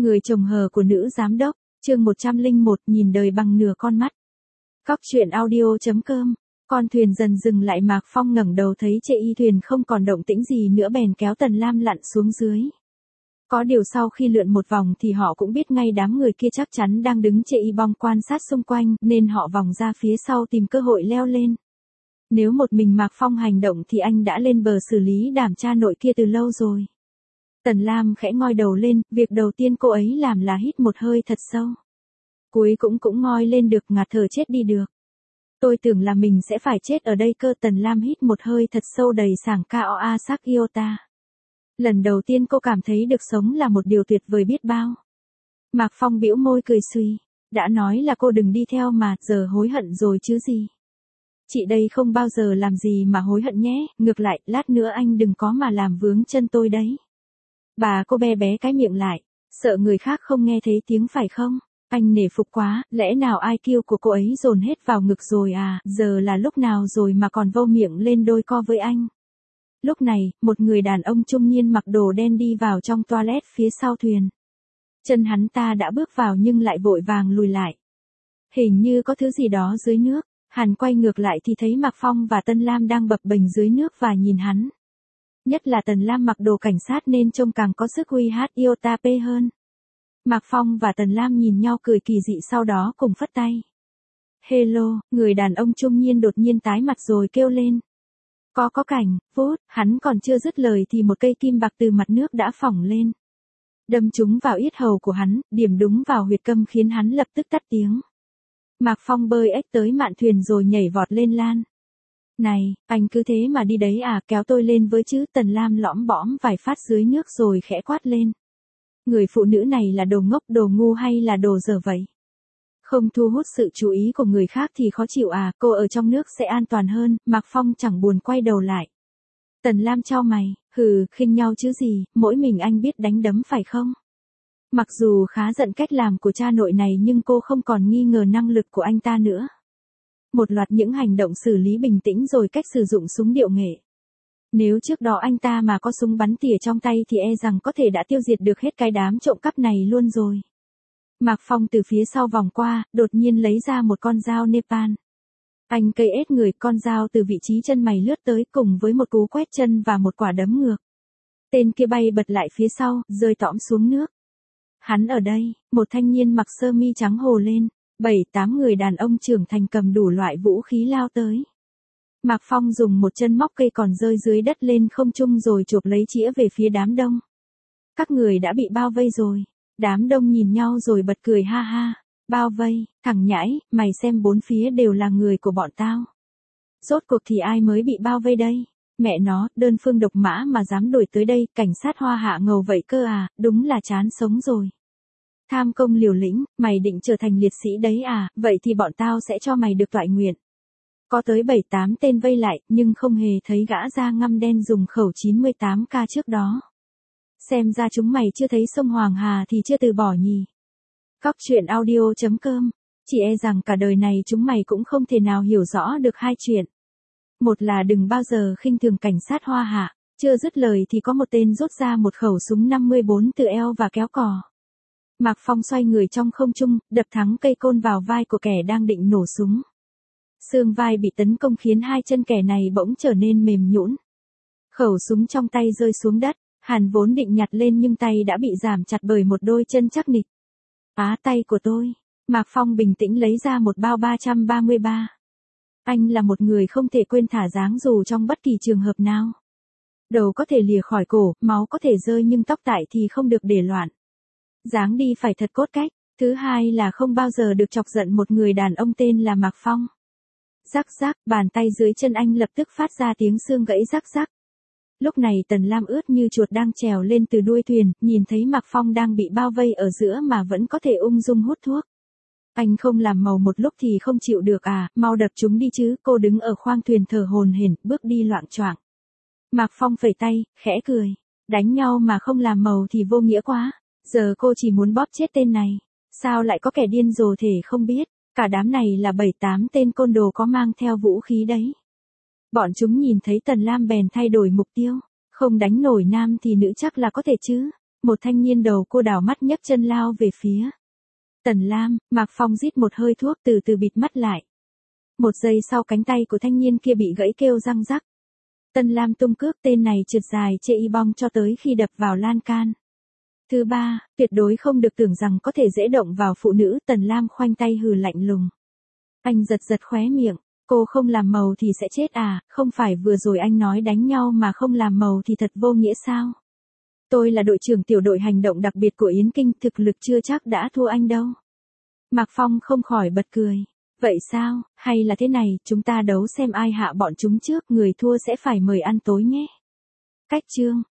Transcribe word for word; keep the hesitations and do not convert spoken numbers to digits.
Người chồng hờ của nữ giám đốc, chương một trăm lẻ một nhìn đời bằng nửa con mắt. Cóc truyện audio chấm com. Con thuyền dần dừng lại, Mạc Phong ngẩng đầu thấy chệ y thuyền không còn động tĩnh gì nữa bèn kéo Tần Lam lặn xuống dưới. Có điều sau khi lượn một vòng thì họ cũng biết ngay đám người kia chắc chắn đang đứng chệ y bong quan sát xung quanh nên họ vòng ra phía sau tìm cơ hội leo lên. Nếu một mình Mạc Phong hành động thì anh đã lên bờ xử lý đám cha nội kia từ lâu rồi. Tần Lam khẽ ngoi đầu lên, việc đầu tiên cô ấy làm là hít một hơi thật sâu. Cuối cũng cũng ngoi lên được, ngạt thở chết đi được. Tôi tưởng là mình sẽ phải chết ở đây cơ. Tần Lam hít một hơi thật sâu đầy sảng Koa sắc Iota. Lần đầu tiên cô cảm thấy được sống là một điều tuyệt vời biết bao. Mạc Phong bĩu môi cười suy. Đã nói là cô đừng đi theo mà, giờ hối hận rồi chứ gì. Chị đây không bao giờ làm gì mà hối hận nhé, ngược lại, lát nữa anh đừng có mà làm vướng chân tôi đấy. Bà cô bé bé cái miệng lại, sợ người khác không nghe thấy tiếng phải không? Anh nể phục quá, lẽ nào i kiu của cô ấy dồn hết vào ngực rồi à, giờ là lúc nào rồi mà còn vâu miệng lên đôi co với anh. Lúc này, một người đàn ông trung niên mặc đồ đen đi vào trong toilet phía sau thuyền. Chân hắn ta đã bước vào nhưng lại vội vàng lùi lại. Hình như có thứ gì đó dưới nước, hắn quay ngược lại thì thấy Mạc Phong và Tân Lam đang bập bềnh dưới nước và nhìn hắn. Nhất là Tần Lam mặc đồ cảnh sát nên trông càng có sức uy hát Iota P hơn. Mạc Phong và Tần Lam nhìn nhau cười kỳ dị sau đó cùng phất tay. Hello, người đàn ông trung niên đột nhiên tái mặt rồi kêu lên. Có có cảnh, phút, hắn còn chưa dứt lời thì một cây kim bạc từ mặt nước đã phỏng lên. Đâm trúng vào yết hầu của hắn, điểm đúng vào huyệt câm khiến hắn lập tức tắt tiếng. Mạc Phong bơi ếch tới mạn thuyền rồi nhảy vọt lên lan. Này, anh cứ thế mà đi đấy à, kéo tôi lên với chứ. Tần Lam lõm bõm vài phát dưới nước rồi khẽ quát lên. Người phụ nữ này là đồ ngốc, đồ ngu hay là đồ dở vậy? Không thu hút sự chú ý của người khác thì khó chịu à, cô ở trong nước sẽ an toàn hơn. Mạc Phong chẳng buồn quay đầu lại. Tần Lam chau mày, hừ, khinh nhau chứ gì, mỗi mình anh biết đánh đấm phải không? Mặc dù khá giận cách làm của cha nội này nhưng cô không còn nghi ngờ năng lực của anh ta nữa. Một loạt những hành động xử lý bình tĩnh rồi cách sử dụng súng điệu nghệ. Nếu trước đó anh ta mà có súng bắn tỉa trong tay thì e rằng có thể đã tiêu diệt được hết cái đám trộm cắp này luôn rồi. Mạc Phong từ phía sau vòng qua, đột nhiên lấy ra một con dao Nepal. Anh cây ết người, con dao từ vị trí chân mày lướt tới cùng với một cú quét chân và một quả đấm ngược. Tên kia bay bật lại phía sau, rơi tõm xuống nước. Hắn ở đây, một thanh niên mặc sơ mi trắng hồ lên. Bảy tám người đàn ông trưởng thành cầm đủ loại vũ khí lao tới. Mạc Phong dùng một chân móc cây còn rơi dưới đất lên không trung rồi chộp lấy chĩa về phía đám đông. Các người đã bị bao vây rồi. Đám đông nhìn nhau rồi bật cười ha ha. Bao vây, thằng nhãi, mày xem bốn phía đều là người của bọn tao. Rốt cuộc thì ai mới bị bao vây đây? Mẹ nó, đơn phương độc mã mà dám đuổi tới đây, cảnh sát hoa hạ ngầu vậy cơ à, đúng là chán sống rồi. Tham công liều lĩnh, mày định trở thành liệt sĩ đấy à, vậy thì bọn tao sẽ cho mày được toại nguyện. Có tới bảy tám tên vây lại, nhưng không hề thấy gã da ngăm đen dùng khẩu chín mươi tám K trước đó. Xem ra chúng mày chưa thấy sông Hoàng Hà thì chưa từ bỏ nhỉ. Cóc truyện audio chấm com. Chỉ e rằng cả đời này chúng mày cũng không thể nào hiểu rõ được hai chuyện. Một là đừng bao giờ khinh thường cảnh sát hoa hạ. Chưa dứt lời thì có một tên rút ra một khẩu súng năm mươi bốn từ eo và kéo cò. Mạc Phong xoay người trong không trung, đập thẳng cây côn vào vai của kẻ đang định nổ súng. Xương vai bị tấn công khiến hai chân kẻ này bỗng trở nên mềm nhũn. Khẩu súng trong tay rơi xuống đất, hắn vốn định nhặt lên nhưng tay đã bị giảm chặt bởi một đôi chân chắc nịch. Á tay của tôi. Mạc Phong bình tĩnh lấy ra một bao ba trăm ba mươi ba. Anh là một người không thể quên thả dáng dù trong bất kỳ trường hợp nào. Đầu có thể lìa khỏi cổ, máu có thể rơi nhưng tóc tại thì không được để loạn. Dáng đi phải thật cốt cách. Thứ hai là không bao giờ được chọc giận một người đàn ông tên là Mạc Phong. Rắc rắc, bàn tay dưới chân anh lập tức phát ra tiếng xương gãy rắc rắc. Lúc này Tần Lam ướt như chuột đang trèo lên từ đuôi thuyền, nhìn thấy Mạc Phong đang bị bao vây ở giữa mà vẫn có thể ung dung hút thuốc. Anh không làm màu một lúc thì không chịu được à, mau đập chúng đi chứ. Cô đứng ở khoang thuyền thở hổn hển, bước đi loạng choạng. Mạc Phong phẩy tay, khẽ cười. Đánh nhau mà không làm màu thì vô nghĩa quá. Giờ cô chỉ muốn bóp chết tên này. Sao lại có kẻ điên rồ thể không biết. Cả đám này là bảy tám tên côn đồ có mang theo vũ khí đấy. Bọn chúng nhìn thấy Tần Lam bèn thay đổi mục tiêu. Không đánh nổi nam thì nữ chắc là có thể chứ. Một thanh niên đầu cô đảo mắt nhấc chân lao về phía Tần Lam, Mạc Phong rít một hơi thuốc từ từ bịt mắt lại. Một giây sau cánh tay của thanh niên kia bị gãy kêu răng rắc. Tần Lam tung cước, tên này trượt dài chê y bong cho tới khi đập vào lan can. Thứ ba, tuyệt đối không được tưởng rằng có thể dễ động vào phụ nữ. Tần Lam khoanh tay hừ lạnh lùng. Anh giật giật khóe miệng, cô không làm màu thì sẽ chết à, không phải vừa rồi anh nói đánh nhau mà không làm màu thì thật vô nghĩa sao? Tôi là đội trưởng tiểu đội hành động đặc biệt của Yến Kinh, thực lực chưa chắc đã thua anh đâu. Mạc Phong không khỏi bật cười. Vậy sao, hay là thế này, chúng ta đấu xem ai hạ bọn chúng trước, người thua sẽ phải mời ăn tối nhé. Cách chương